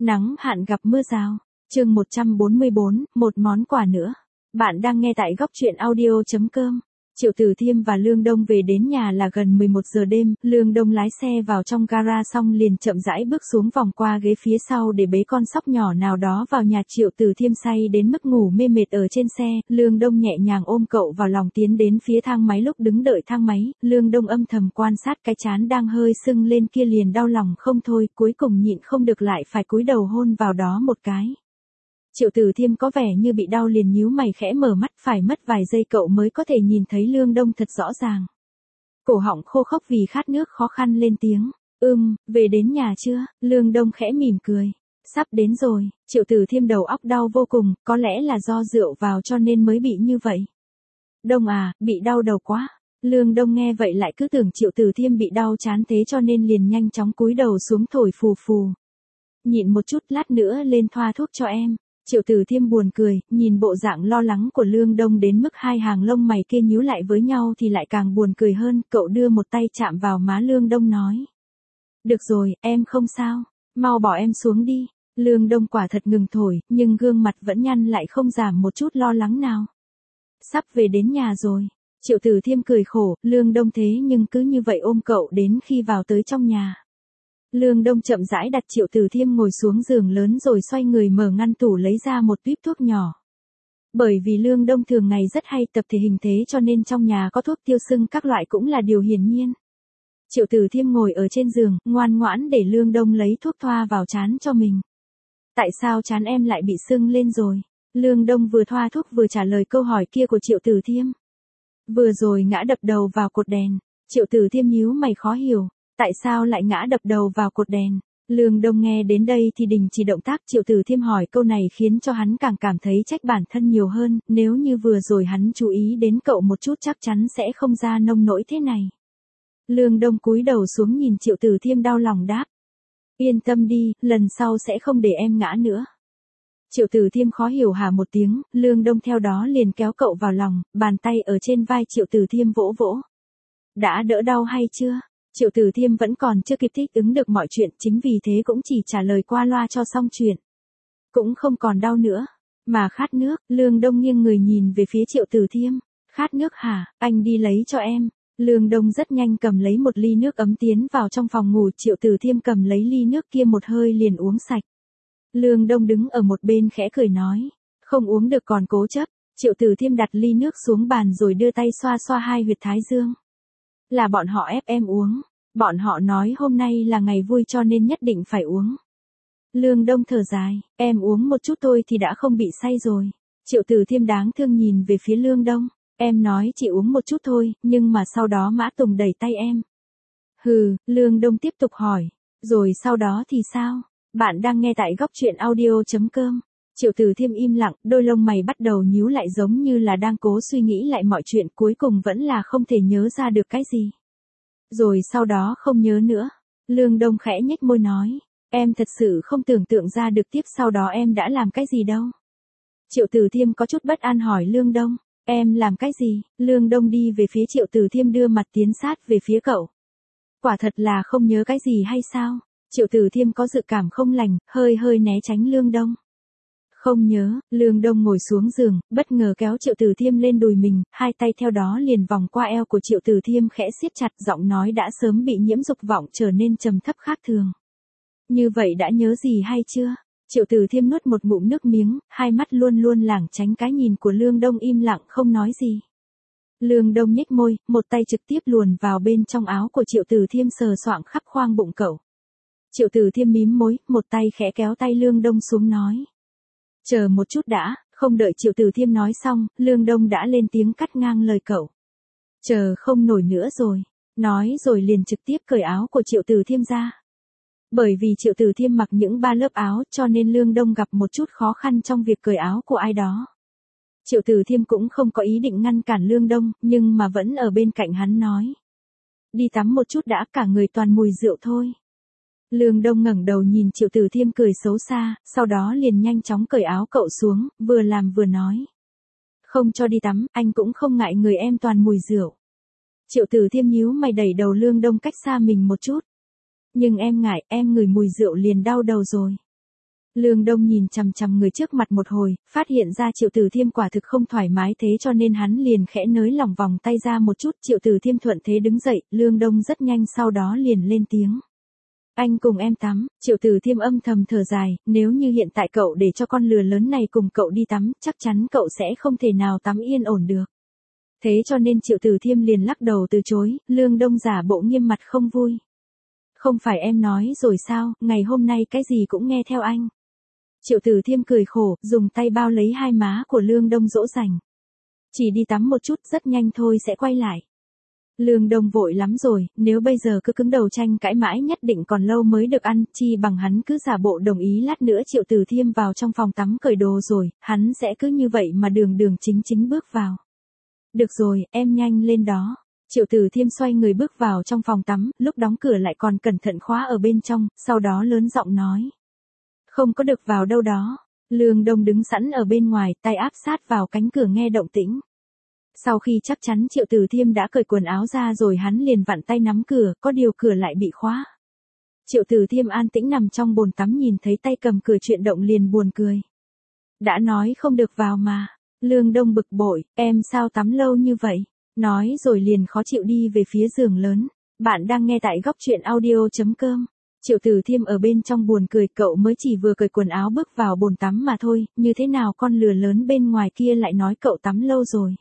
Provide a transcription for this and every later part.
Nắng hạn gặp mưa rào. Chương 144, một món quà nữa. Bạn đang nghe tại góc truyện audio.com. Triệu Tử Thiêm và Lương Đông về đến nhà là gần 11 giờ đêm, Lương Đông lái xe vào trong gara xong liền chậm rãi bước xuống vòng qua ghế phía sau để bế con sóc nhỏ nào đó vào nhà. Triệu Tử Thiêm say đến mức ngủ mê mệt ở trên xe, Lương Đông nhẹ nhàng ôm cậu vào lòng tiến đến phía thang máy. Lúc đứng đợi thang máy, Lương Đông âm thầm quan sát cái trán đang hơi sưng lên kia liền đau lòng không thôi, cuối cùng nhịn không được lại phải cúi đầu hôn vào đó một cái. Triệu Tử Thiêm có vẻ như bị đau liền nhíu mày khẽ mở mắt, phải mất vài giây cậu mới có thể nhìn thấy Lương Đông thật rõ ràng. Cổ họng khô khốc vì khát nước khó khăn lên tiếng. Về đến nhà chưa? Lương Đông khẽ mỉm cười. Sắp đến rồi. Triệu Tử Thiêm đầu óc đau vô cùng, có lẽ là do rượu vào cho nên mới bị như vậy. Đông à, bị đau đầu quá. Lương Đông nghe vậy lại cứ tưởng Triệu Tử Thiêm bị đau chán thế cho nên liền nhanh chóng cúi đầu xuống thổi phù phù. Nhịn một chút, lát nữa lên thoa thuốc cho em. Triệu Tử Thiêm buồn cười, nhìn bộ dạng lo lắng của Lương Đông đến mức hai hàng lông mày kia nhíu lại với nhau thì lại càng buồn cười hơn. Cậu đưa một tay chạm vào má Lương Đông nói. Được rồi, em không sao, mau bỏ em xuống đi. Lương Đông quả thật ngừng thổi, nhưng gương mặt vẫn nhăn lại không giảm một chút lo lắng nào. Sắp về đến nhà rồi. Triệu Tử Thiêm cười khổ, Lương Đông thế nhưng cứ như vậy ôm cậu đến khi vào tới trong nhà. Lương Đông chậm rãi đặt Triệu Tử Thiêm ngồi xuống giường lớn rồi xoay người mở ngăn tủ lấy ra một tuýp thuốc nhỏ. Bởi vì Lương Đông thường ngày rất hay tập thể hình thế cho nên trong nhà có thuốc tiêu sưng các loại cũng là điều hiển nhiên. Triệu Tử Thiêm ngồi ở trên giường, ngoan ngoãn để Lương Đông lấy thuốc thoa vào trán cho mình. Tại sao trán em lại bị sưng lên rồi? Lương Đông vừa thoa thuốc vừa trả lời câu hỏi kia của Triệu Tử Thiêm. Vừa rồi ngã đập đầu vào cột đèn. Triệu Tử Thiêm nhíu mày khó hiểu. Tại sao lại ngã đập đầu vào cột đèn? Lương Đông nghe đến đây thì đình chỉ động tác. Triệu Tử Thiêm hỏi câu này khiến cho hắn càng cảm thấy trách bản thân nhiều hơn. Nếu như vừa rồi hắn chú ý đến cậu một chút chắc chắn sẽ không ra nông nỗi thế này. Lương Đông cúi đầu xuống nhìn Triệu Tử Thiêm đau lòng đáp. Yên tâm đi, lần sau sẽ không để em ngã nữa. Triệu Tử Thiêm khó hiểu hả một tiếng, Lương Đông theo đó liền kéo cậu vào lòng, bàn tay ở trên vai Triệu Tử Thiêm vỗ vỗ. Đã đỡ đau hay chưa? Triệu Tử Thiêm vẫn còn chưa kịp thích ứng được mọi chuyện, chính vì thế cũng chỉ trả lời qua loa cho xong chuyện. Cũng không còn đau nữa, mà khát nước. Lương Đông nghiêng người nhìn về phía Triệu Tử Thiêm. Khát nước hả, anh đi lấy cho em. Lương Đông rất nhanh cầm lấy một ly nước ấm tiến vào trong phòng ngủ. Triệu Tử Thiêm cầm lấy ly nước kia một hơi liền uống sạch. Lương Đông đứng ở một bên khẽ cười nói. Không uống được còn cố chấp. Triệu Tử Thiêm đặt ly nước xuống bàn rồi đưa tay xoa xoa hai huyệt thái dương. Là bọn họ ép em uống. Bọn họ nói hôm nay là ngày vui cho nên nhất định phải uống. Lương Đông thở dài, em uống một chút thôi thì đã không bị say rồi. Triệu Tử Thiêm đáng thương nhìn về phía Lương Đông. Em nói chỉ uống một chút thôi, nhưng mà sau đó Mã Tùng đẩy tay em. Hừ, Lương Đông tiếp tục hỏi. Rồi sau đó thì sao? Bạn đang nghe tại góc truyện audio.com. Triệu Tử Thiêm im lặng, đôi lông mày bắt đầu nhíu lại giống như là đang cố suy nghĩ lại mọi chuyện, cuối cùng vẫn là không thể nhớ ra được cái gì. Rồi sau đó không nhớ nữa. Lương Đông khẽ nhếch môi nói. Em thật sự không tưởng tượng ra được tiếp sau đó em đã làm cái gì đâu. Triệu Tử Thiêm có chút bất an hỏi Lương Đông. Em làm cái gì? Lương Đông đi về phía Triệu Tử Thiêm đưa mặt tiến sát về phía cậu. Quả thật là không nhớ cái gì hay sao? Triệu Tử Thiêm có dự cảm không lành, hơi né tránh Lương Đông. Không nhớ. Lương Đông ngồi xuống giường, bất ngờ kéo Triệu Tử Thiêm lên đùi mình, hai tay theo đó liền vòng qua eo của Triệu Tử Thiêm khẽ siết chặt, giọng nói đã sớm bị nhiễm dục vọng trở nên trầm thấp khác thường. Như vậy đã nhớ gì hay chưa? Triệu Tử Thiêm nuốt một ngụm nước miếng, hai mắt luôn luôn lảng tránh cái nhìn của Lương Đông, im lặng không nói gì. Lương Đông nhếch môi, một tay trực tiếp luồn vào bên trong áo của Triệu Tử Thiêm sờ soạng khắp khoang bụng cậu. Triệu Tử Thiêm mím môi, một tay khẽ kéo tay Lương Đông xuống nói. Chờ một chút đã. Không đợi Triệu Tử Thiêm nói xong, Lương Đông đã lên tiếng cắt ngang lời cậu. Chờ không nổi nữa rồi. Nói rồi liền trực tiếp cởi áo của Triệu Tử Thiêm ra. Bởi vì Triệu Tử Thiêm mặc những ba lớp áo cho nên Lương Đông gặp một chút khó khăn trong việc cởi áo của ai đó. Triệu Tử Thiêm cũng không có ý định ngăn cản Lương Đông, nhưng mà vẫn ở bên cạnh hắn nói. Đi tắm một chút đã, cả người toàn mùi rượu thôi. Lương Đông ngẩng đầu nhìn Triệu Tử Thiêm cười xấu xa, sau đó liền nhanh chóng cởi áo cậu xuống, vừa làm vừa nói. Không cho đi tắm, anh cũng không ngại người em toàn mùi rượu. Triệu Tử Thiêm nhíu mày đẩy đầu Lương Đông cách xa mình một chút. Nhưng em ngại, em ngửi mùi rượu liền đau đầu rồi. Lương Đông nhìn chằm chằm người trước mặt một hồi, phát hiện ra Triệu Tử Thiêm quả thực không thoải mái thế cho nên hắn liền khẽ nới lỏng vòng tay ra một chút. Triệu Tử Thiêm thuận thế đứng dậy, Lương Đông rất nhanh sau đó liền lên tiếng. Anh cùng em tắm. Triệu Tử Thiêm âm thầm thở dài, nếu như hiện tại cậu để cho con lừa lớn này cùng cậu đi tắm, chắc chắn cậu sẽ không thể nào tắm yên ổn được. Thế cho nên Triệu Tử Thiêm liền lắc đầu từ chối. Lương Đông giả bộ nghiêm mặt không vui. Không phải em nói rồi sao, ngày hôm nay cái gì cũng nghe theo anh. Triệu Tử Thiêm cười khổ, dùng tay bao lấy hai má của Lương Đông dỗ dành. Chỉ đi tắm một chút, rất nhanh thôi sẽ quay lại. Lương Đông vội lắm rồi, nếu bây giờ cứ cứng đầu tranh cãi mãi nhất định còn lâu mới được ăn, chi bằng hắn cứ giả bộ đồng ý lát nữa Triệu Tử Thiêm vào trong phòng tắm cởi đồ rồi, hắn sẽ cứ như vậy mà đường đường chính chính bước vào. Được rồi, em nhanh lên đó. Triệu Tử Thiêm xoay người bước vào trong phòng tắm, lúc đóng cửa lại còn cẩn thận khóa ở bên trong, sau đó lớn giọng nói. Không có được vào đâu đó. Lương Đông đứng sẵn ở bên ngoài, tay áp sát vào cánh cửa nghe động tĩnh. Sau khi chắc chắn Triệu Tử Thiêm đã cởi quần áo ra rồi hắn liền vặn tay nắm cửa, có điều cửa lại bị khóa. Triệu Tử Thiêm an tĩnh nằm trong bồn tắm nhìn thấy tay cầm cửa chuyển động liền buồn cười. Đã nói không được vào mà. Lương Đông bực bội, em sao tắm lâu như vậy? Nói rồi liền khó chịu đi về phía giường lớn. Bạn đang nghe tại góc truyện audio.com. Triệu Tử Thiêm ở bên trong buồn cười, cậu mới chỉ vừa cởi quần áo bước vào bồn tắm mà thôi, như thế nào con lừa lớn bên ngoài kia lại nói cậu tắm lâu rồi.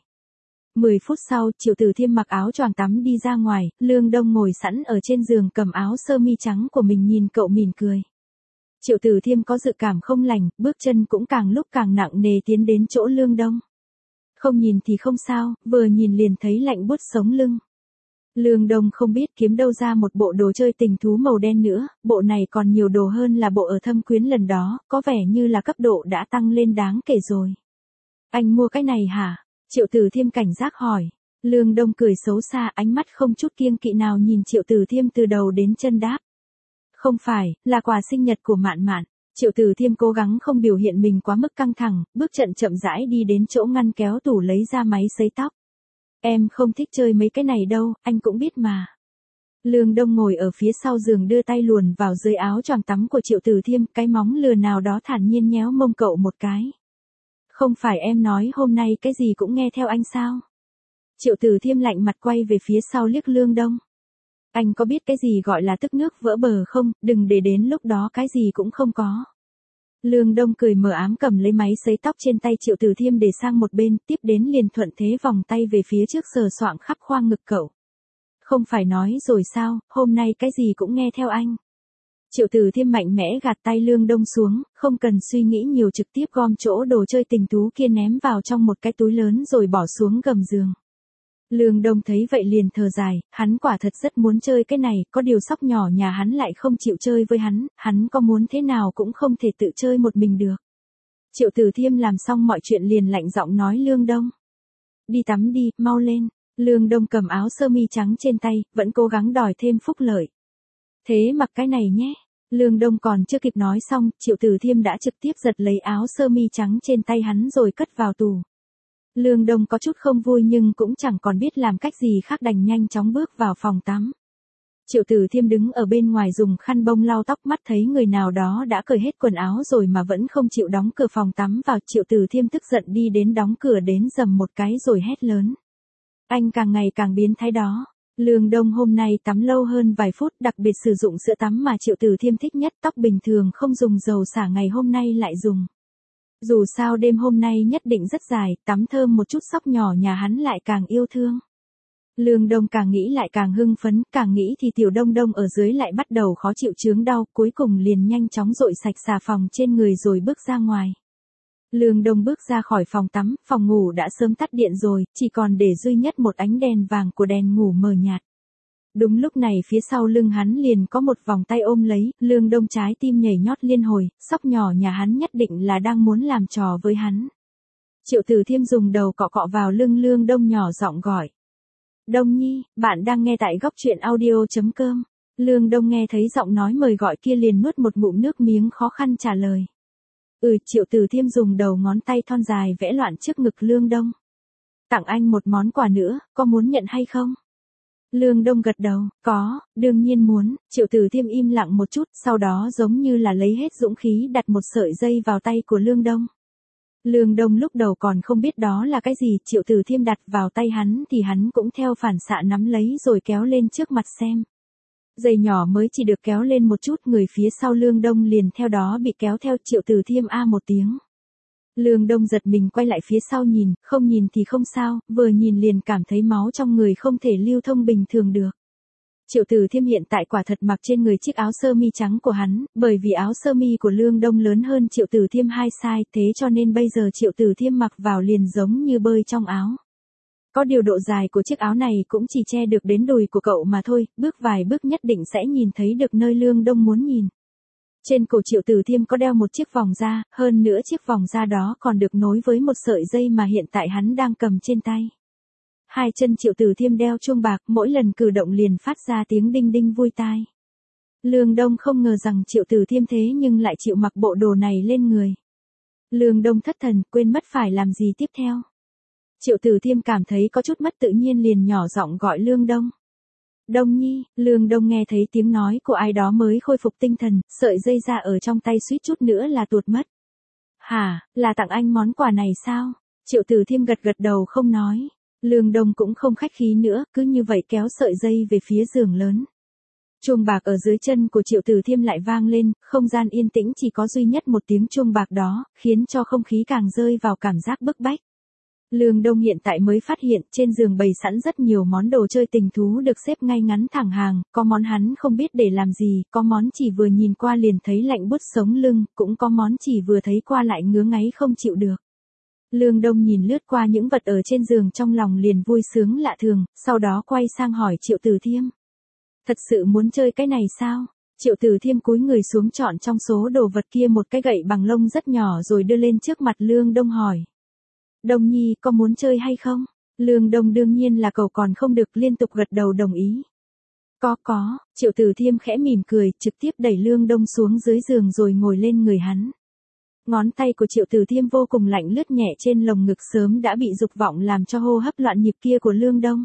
10 phút sau, Triệu Tử Thiêm mặc áo choàng tắm đi ra ngoài, Lương Đông ngồi sẵn ở trên giường cầm áo sơ mi trắng của mình nhìn cậu mỉm cười. Triệu Tử Thiêm có dự cảm không lành, bước chân cũng càng lúc càng nặng nề tiến đến chỗ Lương Đông. Không nhìn thì không sao, vừa nhìn liền thấy lạnh buốt sống lưng. Lương Đông không biết kiếm đâu ra một bộ đồ chơi tình thú màu đen nữa, bộ này còn nhiều đồ hơn là bộ ở Thâm Quyến lần đó, có vẻ như là cấp độ đã tăng lên đáng kể rồi. Anh mua cái này hả? Triệu Tử Thiêm cảnh giác hỏi. Lương Đông cười xấu xa, ánh mắt không chút kiêng kỵ nào nhìn Triệu Tử Thiêm từ đầu đến chân đáp. Không phải, là quà sinh nhật của Mạn Mạn. Triệu Tử Thiêm cố gắng không biểu hiện mình quá mức căng thẳng, bước chậm chậm rãi đi đến chỗ ngăn kéo tủ lấy ra máy sấy tóc. Em không thích chơi mấy cái này đâu, anh cũng biết mà. Lương Đông ngồi ở phía sau giường đưa tay luồn vào dưới áo choàng tắm của Triệu Tử Thiêm, cái móng lừa nào đó thản nhiên nhéo mông cậu một cái. Không phải em nói hôm nay cái gì cũng nghe theo anh sao? Triệu Tử Thiêm lạnh mặt quay về phía sau liếc Lương Đông. Anh có biết cái gì gọi là tức nước vỡ bờ không, đừng để đến lúc đó cái gì cũng không có. Lương Đông cười mờ ám cầm lấy máy sấy tóc trên tay Triệu Tử Thiêm để sang một bên, tiếp đến liền thuận thế vòng tay về phía trước sờ soạng khắp khoang ngực cậu. Không phải nói rồi sao, hôm nay cái gì cũng nghe theo anh. Triệu Tử Thiêm mạnh mẽ gạt tay Lương Đông xuống, không cần suy nghĩ nhiều trực tiếp gom chỗ đồ chơi tình tú kia ném vào trong một cái túi lớn rồi bỏ xuống gầm giường. Lương Đông thấy vậy liền thở dài, hắn quả thật rất muốn chơi cái này, có điều sóc nhỏ nhà hắn lại không chịu chơi với hắn có muốn thế nào cũng không thể tự chơi một mình được. Triệu Tử Thiêm làm xong mọi chuyện liền lạnh giọng nói Lương Đông. Đi tắm đi, mau lên. Lương Đông cầm áo sơ mi trắng trên tay, vẫn cố gắng đòi thêm phúc lợi. Thế mặc cái này nhé. Lương Đông còn chưa kịp nói xong, Triệu Tử Thiêm đã trực tiếp giật lấy áo sơ mi trắng trên tay hắn rồi cất vào tủ. Lương Đông có chút không vui nhưng cũng chẳng còn biết làm cách gì khác đành nhanh chóng bước vào phòng tắm. Triệu Tử Thiêm đứng ở bên ngoài dùng khăn bông lau tóc, mắt thấy người nào đó đã cởi hết quần áo rồi mà vẫn không chịu đóng cửa phòng tắm vào. Triệu Tử Thiêm tức giận đi đến đóng cửa đến dầm một cái rồi hét lớn. Anh càng ngày càng biến thái đó. Lương Đông hôm nay tắm lâu hơn vài phút, đặc biệt sử dụng sữa tắm mà Triệu Tử Thiêm thích nhất, tóc bình thường không dùng dầu xả ngày hôm nay lại dùng. Dù sao đêm hôm nay nhất định rất dài, tắm thơm một chút sóc nhỏ nhà hắn lại càng yêu thương. Lương Đông càng nghĩ lại càng hưng phấn, càng nghĩ thì tiểu Đông Đông ở dưới lại bắt đầu khó chịu chướng đau, cuối cùng liền nhanh chóng dội sạch xà phòng trên người rồi bước ra ngoài. Lương Đông bước ra khỏi phòng tắm, phòng ngủ đã sớm tắt điện rồi, chỉ còn để duy nhất một ánh đèn vàng của đèn ngủ mờ nhạt. Đúng lúc này phía sau lưng hắn liền có một vòng tay ôm lấy, Lương Đông trái tim nhảy nhót liên hồi, sóc nhỏ nhà hắn nhất định là đang muốn làm trò với hắn. Triệu Tử Thiêm dùng đầu cọ cọ vào lưng Lương Đông nhỏ giọng gọi. Đông Nhi, bạn đang nghe tại góc truyện audio.com. Lương Đông nghe thấy giọng nói mời gọi kia liền nuốt một ngụm nước miếng khó khăn trả lời. Triệu Tử Thiêm dùng đầu ngón tay thon dài vẽ loạn trước ngực Lương Đông. Tặng anh một món quà nữa, có muốn nhận hay không? Lương Đông gật đầu, có, đương nhiên muốn. Triệu Tử Thiêm im lặng một chút, sau đó giống như là lấy hết dũng khí đặt một sợi dây vào tay của Lương Đông. Lương Đông lúc đầu còn không biết đó là cái gì, Triệu Tử Thiêm đặt vào tay hắn thì hắn cũng theo phản xạ nắm lấy rồi kéo lên trước mặt xem. Dây nhỏ mới chỉ được kéo lên một chút, người phía sau Lương Đông liền theo đó bị kéo theo. Triệu Tử Thiêm a một tiếng. Lương Đông giật mình quay lại phía sau nhìn, không nhìn thì không sao, vừa nhìn liền cảm thấy máu trong người không thể lưu thông bình thường được. Triệu Tử Thiêm hiện tại quả thật mặc trên người chiếc áo sơ mi trắng của hắn, bởi vì áo sơ mi của Lương Đông lớn hơn Triệu Tử Thiêm 2 size, thế cho nên bây giờ Triệu Tử Thiêm mặc vào liền giống như bơi trong áo. Có điều độ dài của chiếc áo này cũng chỉ che được đến đùi của cậu mà thôi, bước vài bước nhất định sẽ nhìn thấy được nơi Lương Đông muốn nhìn. Trên cổ Triệu Tử Thiêm có đeo một chiếc vòng da, hơn nữa chiếc vòng da đó còn được nối với một sợi dây mà hiện tại hắn đang cầm trên tay. Hai chân Triệu Tử Thiêm đeo chuông bạc, mỗi lần cử động liền phát ra tiếng đinh đinh vui tai. Lương Đông không ngờ rằng Triệu Tử Thiêm thế nhưng lại chịu mặc bộ đồ này lên người. Lương Đông thất thần, quên mất phải làm gì tiếp theo. Triệu Tử Thiêm cảm thấy có chút mất tự nhiên liền nhỏ giọng gọi Lương Đông. Đông Nhi, Lương Đông nghe thấy tiếng nói của ai đó mới khôi phục tinh thần, sợi dây da ở trong tay suýt chút nữa là tuột mất. Hả, là tặng anh món quà này sao? Triệu Tử Thiêm gật gật đầu không nói. Lương Đông cũng không khách khí nữa, cứ như vậy kéo sợi dây về phía giường lớn. Chuông bạc ở dưới chân của Triệu Tử Thiêm lại vang lên, không gian yên tĩnh chỉ có duy nhất một tiếng chuông bạc đó, khiến cho không khí càng rơi vào cảm giác bức bách. Lương Đông hiện tại mới phát hiện trên giường bày sẵn rất nhiều món đồ chơi tình thú được xếp ngay ngắn thẳng hàng, có món hắn không biết để làm gì, có món chỉ vừa nhìn qua liền thấy lạnh buốt sống lưng, cũng có món chỉ vừa thấy qua lại ngứa ngáy không chịu được. Lương Đông nhìn lướt qua những vật ở trên giường trong lòng liền vui sướng lạ thường, sau đó quay sang hỏi Triệu Tử Thiêm. Thật sự muốn chơi cái này sao? Triệu Tử Thiêm cúi người xuống chọn trong số đồ vật kia một cái gậy bằng lông rất nhỏ rồi đưa lên trước mặt Lương Đông hỏi. Đông Nhi có muốn chơi hay không? Lương Đông đương nhiên là cậu còn không được, liên tục gật đầu đồng ý. Có, Triệu Tử Thiêm khẽ mỉm cười, trực tiếp đẩy Lương Đông xuống dưới giường rồi ngồi lên người hắn. Ngón tay của Triệu Tử Thiêm vô cùng lạnh lướt nhẹ trên lồng ngực sớm đã bị dục vọng làm cho hô hấp loạn nhịp kia của Lương Đông.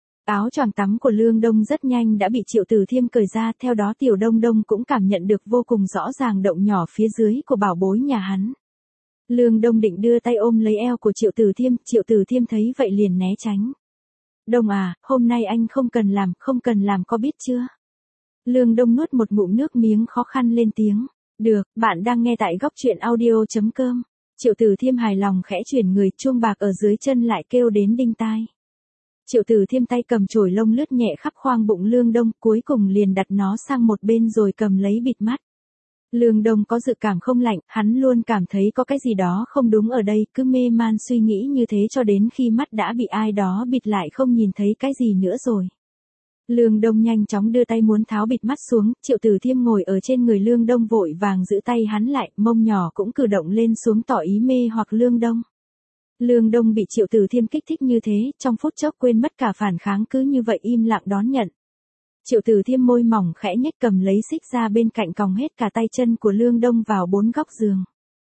Áo choàng tắm của Lương Đông rất nhanh đã bị Triệu Tử Thiêm cởi ra, theo đó Tiểu Đông Đông cũng cảm nhận được vô cùng rõ ràng động nhỏ phía dưới của bảo bối nhà hắn. Lương Đông định đưa tay ôm lấy eo của Triệu Tử Thiêm thấy vậy liền né tránh. Đông à, hôm nay anh không cần làm có biết chưa? Lương Đông nuốt một ngụm nước miếng khó khăn lên tiếng. Được, bạn đang nghe tại góc truyện audio.com. Triệu Tử Thiêm hài lòng khẽ chuyển người, chuông bạc ở dưới chân lại kêu đến đinh tai. Triệu Tử Thiêm tay cầm chổi lông lướt nhẹ khắp khoang bụng Lương Đông, cuối cùng liền đặt nó sang một bên rồi cầm lấy bịt mắt. Lương Đông có dự cảm không lạnh, hắn luôn cảm thấy có cái gì đó không đúng ở đây, cứ mê man suy nghĩ như thế cho đến khi mắt đã bị ai đó bịt lại không nhìn thấy cái gì nữa rồi. Lương Đông nhanh chóng đưa tay muốn tháo bịt mắt xuống, Triệu Tử Thiêm ngồi ở trên người Lương Đông vội vàng giữ tay hắn lại, mông nhỏ cũng cử động lên xuống tỏ ý mê hoặc Lương Đông. Lương Đông bị Triệu Tử Thiêm kích thích như thế, trong phút chốc quên mất cả phản kháng, cứ như vậy im lặng đón nhận. Triệu Tử Thiêm môi mỏng khẽ nhếch cầm lấy xích ra bên cạnh còng hết cả tay chân của Lương Đông vào 4 góc giường.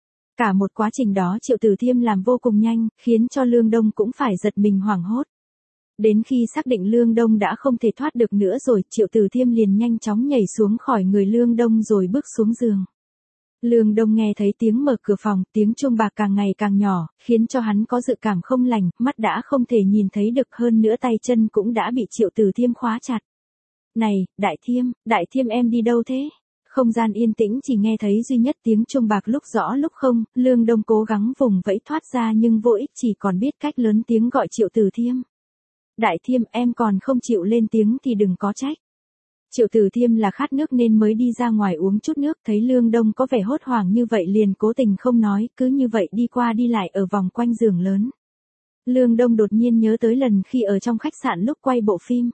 Cả một quá trình đó Triệu Tử Thiêm làm vô cùng nhanh, khiến cho Lương Đông cũng phải giật mình hoảng hốt. Đến khi xác định Lương Đông đã không thể thoát được nữa rồi, Triệu Tử Thiêm liền nhanh chóng nhảy xuống khỏi người Lương Đông rồi bước xuống giường. Lương Đông nghe thấy tiếng mở cửa phòng, tiếng chuông bạc càng ngày càng nhỏ, khiến cho hắn có dự cảm không lành, mắt đã không thể nhìn thấy được, hơn nữa tay chân cũng đã bị Triệu Tử Thiêm khóa chặt. Này, Đại Thiêm em đi đâu thế? Không gian yên tĩnh chỉ nghe thấy duy nhất tiếng chuông bạc lúc rõ lúc không, Lương Đông cố gắng vùng vẫy thoát ra nhưng vô ích, chỉ còn biết cách lớn tiếng gọi Triệu Tử Thiêm. Đại Thiêm, em còn không chịu lên tiếng thì đừng có trách. Triệu Tử Thiêm là khát nước nên mới đi ra ngoài uống chút nước, thấy Lương Đông có vẻ hốt hoảng như vậy liền cố tình không nói, cứ như vậy đi qua đi lại ở vòng quanh giường lớn. Lương Đông đột nhiên nhớ tới lần khi ở trong khách sạn lúc quay bộ phim.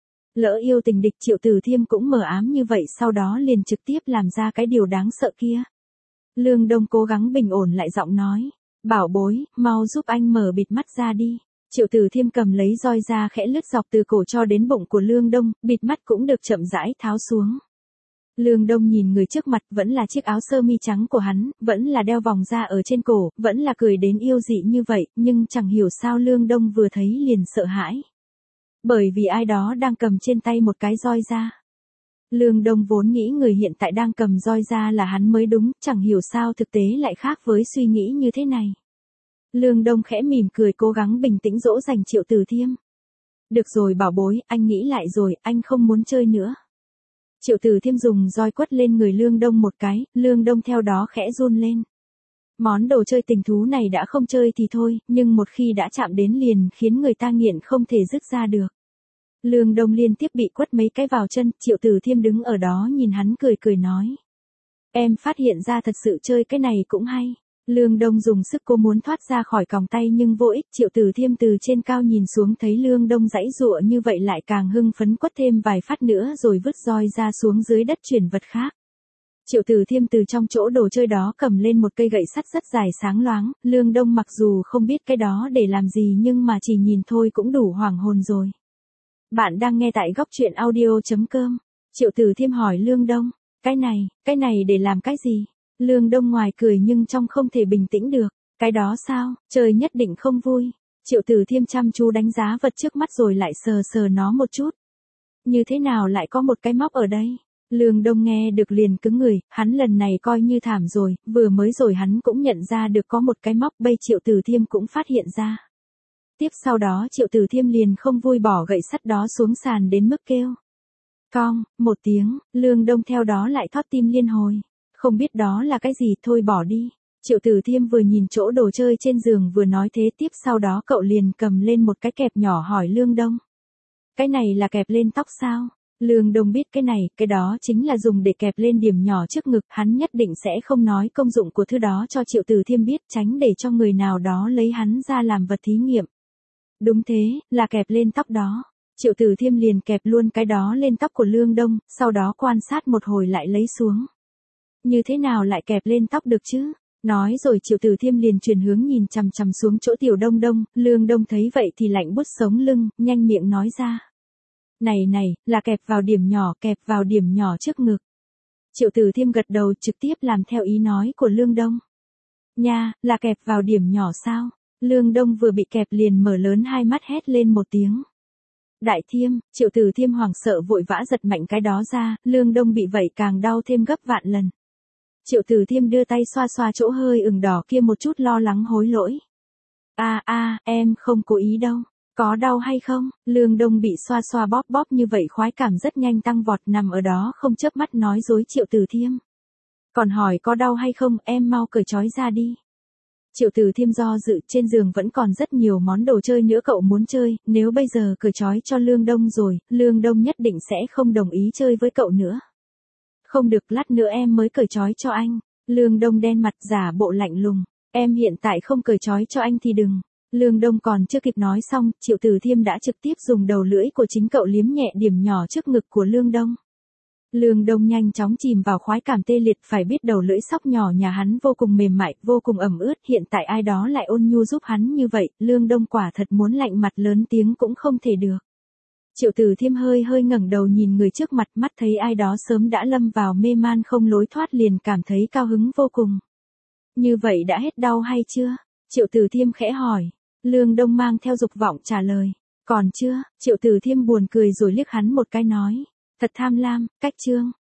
Lỡ yêu tình địch, Triệu Tử Thiêm cũng mờ ám như vậy, sau đó liền trực tiếp làm ra cái điều đáng sợ kia. Lương Đông cố gắng bình ổn lại giọng nói, bảo bối, mau giúp anh mở bịt mắt ra đi. Triệu Tử Thiêm cầm lấy roi ra khẽ lướt dọc từ cổ cho đến bụng của Lương Đông, bịt mắt cũng được chậm rãi tháo xuống. Lương Đông nhìn người trước mặt, vẫn là chiếc áo sơ mi trắng của hắn, vẫn là đeo vòng da ở trên cổ, vẫn là cười đến yêu dị như vậy, nhưng chẳng hiểu sao Lương Đông vừa thấy liền sợ hãi. Bởi vì ai đó đang cầm trên tay một cái roi ra. Lương Đông vốn nghĩ người hiện tại đang cầm roi ra là hắn mới đúng, chẳng hiểu sao thực tế lại khác với suy nghĩ như thế này. Lương Đông khẽ mỉm cười cố gắng bình tĩnh dỗ dành Triệu Tử Thiêm. Được rồi bảo bối, anh nghĩ lại rồi, anh không muốn chơi nữa. Triệu Tử Thiêm dùng roi quất lên người Lương Đông một cái, Lương Đông theo đó khẽ run lên. Món đồ chơi tình thú này đã không chơi thì thôi, nhưng một khi đã chạm đến liền khiến người ta nghiện không thể dứt ra được. Lương Đông liên tiếp bị quất mấy cái vào chân, Triệu Tử Thiêm đứng ở đó nhìn hắn cười cười nói. Em phát hiện ra thật sự chơi cái này cũng hay. Lương Đông dùng sức cố muốn thoát ra khỏi còng tay nhưng vô ích, Triệu Tử Thiêm từ trên cao nhìn xuống thấy Lương Đông giãy giụa như vậy lại càng hưng phấn quất thêm vài phát nữa rồi vứt roi ra xuống dưới đất chuyển vật khác. Triệu Tử Thiêm từ trong chỗ đồ chơi đó cầm lên một cây gậy sắt rất dài sáng loáng, Lương Đông mặc dù không biết cái đó để làm gì nhưng mà chỉ nhìn thôi cũng đủ hoảng hồn rồi. Bạn đang nghe tại góc truyện audio.com. Triệu Tử Thiêm hỏi Lương Đông, cái này để làm cái gì? Lương Đông ngoài cười nhưng trong không thể bình tĩnh được, cái đó sao, chơi nhất định không vui. Triệu Tử Thiêm chăm chú đánh giá vật trước mắt rồi lại sờ sờ nó một chút. Như thế nào lại có một cái móc ở đây? Lương Đông nghe được liền cứng người, hắn lần này coi như thảm rồi, vừa mới rồi hắn cũng nhận ra được có một cái móc, bây Triệu Tử Thiêm cũng phát hiện ra. Tiếp sau đó Triệu Tử Thiêm liền không vui bỏ gậy sắt đó xuống sàn đến mức kêu. Cong, một tiếng, Lương Đông theo đó lại thót tim liên hồi. Không biết đó là cái gì, thôi bỏ đi. Triệu Tử Thiêm vừa nhìn chỗ đồ chơi trên giường vừa nói thế, tiếp sau đó cậu liền cầm lên một cái kẹp nhỏ hỏi Lương Đông. Cái này là kẹp lên tóc sao? Lương Đông biết cái đó chính là dùng để kẹp lên điểm nhỏ trước ngực, hắn nhất định sẽ không nói công dụng của thứ đó cho Triệu Tử Thiêm biết, tránh để cho người nào đó lấy hắn ra làm vật thí nghiệm. Đúng thế, là kẹp lên tóc đó. Triệu Tử Thiêm liền kẹp luôn cái đó lên tóc của Lương Đông, sau đó quan sát một hồi lại lấy xuống. Như thế nào lại kẹp lên tóc được chứ? Nói rồi Triệu Tử Thiêm liền chuyển hướng nhìn chằm chằm xuống chỗ Tiểu Đông Đông, Lương Đông thấy vậy thì lạnh buốt sống lưng, nhanh miệng nói ra. Này, là kẹp vào điểm nhỏ trước ngực. Triệu Tử Thiêm gật đầu trực tiếp làm theo ý nói của Lương Đông. Nha, là kẹp vào điểm nhỏ sao? Lương Đông vừa bị kẹp liền mở lớn hai mắt hét lên một tiếng. Đại Thiêm, Triệu Tử Thiêm hoảng sợ vội vã giật mạnh cái đó ra, Lương Đông bị vậy càng đau thêm gấp vạn lần. Triệu Tử Thiêm đưa tay xoa xoa chỗ hơi ửng đỏ kia một chút lo lắng hối lỗi. Em không cố ý đâu. Có đau hay không? Lương Đông bị xoa xoa bóp bóp như vậy khoái cảm rất nhanh tăng vọt, nằm ở đó không chớp mắt nói dối Triệu Tử Thiêm. Còn hỏi có đau hay không, em mau cởi trói ra đi. Triệu Tử Thiêm do dự, trên giường vẫn còn rất nhiều món đồ chơi nữa cậu muốn chơi, nếu bây giờ cởi trói cho Lương Đông rồi, Lương Đông nhất định sẽ không đồng ý chơi với cậu nữa. Không được, lát nữa em mới cởi trói cho anh. Lương Đông đen mặt giả bộ lạnh lùng. Em hiện tại không cởi trói cho anh thì đừng. Lương Đông còn chưa kịp nói xong, Triệu Tử Thiêm đã trực tiếp dùng đầu lưỡi của chính cậu liếm nhẹ điểm nhỏ trước ngực của Lương Đông. Lương Đông nhanh chóng chìm vào khoái cảm tê liệt, phải biết đầu lưỡi sóc nhỏ nhà hắn vô cùng mềm mại, vô cùng ẩm ướt, hiện tại ai đó lại ôn nhu giúp hắn như vậy, Lương Đông quả thật muốn lạnh mặt lớn tiếng cũng không thể được. Triệu Tử Thiêm hơi ngẩng đầu nhìn người trước mặt, mắt thấy ai đó sớm đã lâm vào mê man không lối thoát liền cảm thấy cao hứng vô cùng. Như vậy đã hết đau hay chưa? Triệu Tử Thiêm khẽ hỏi. Lương Đông mang theo dục vọng trả lời. Còn chưa? Triệu Tử Thiêm buồn cười rồi liếc hắn một cái nói. Thật tham lam, cách chương.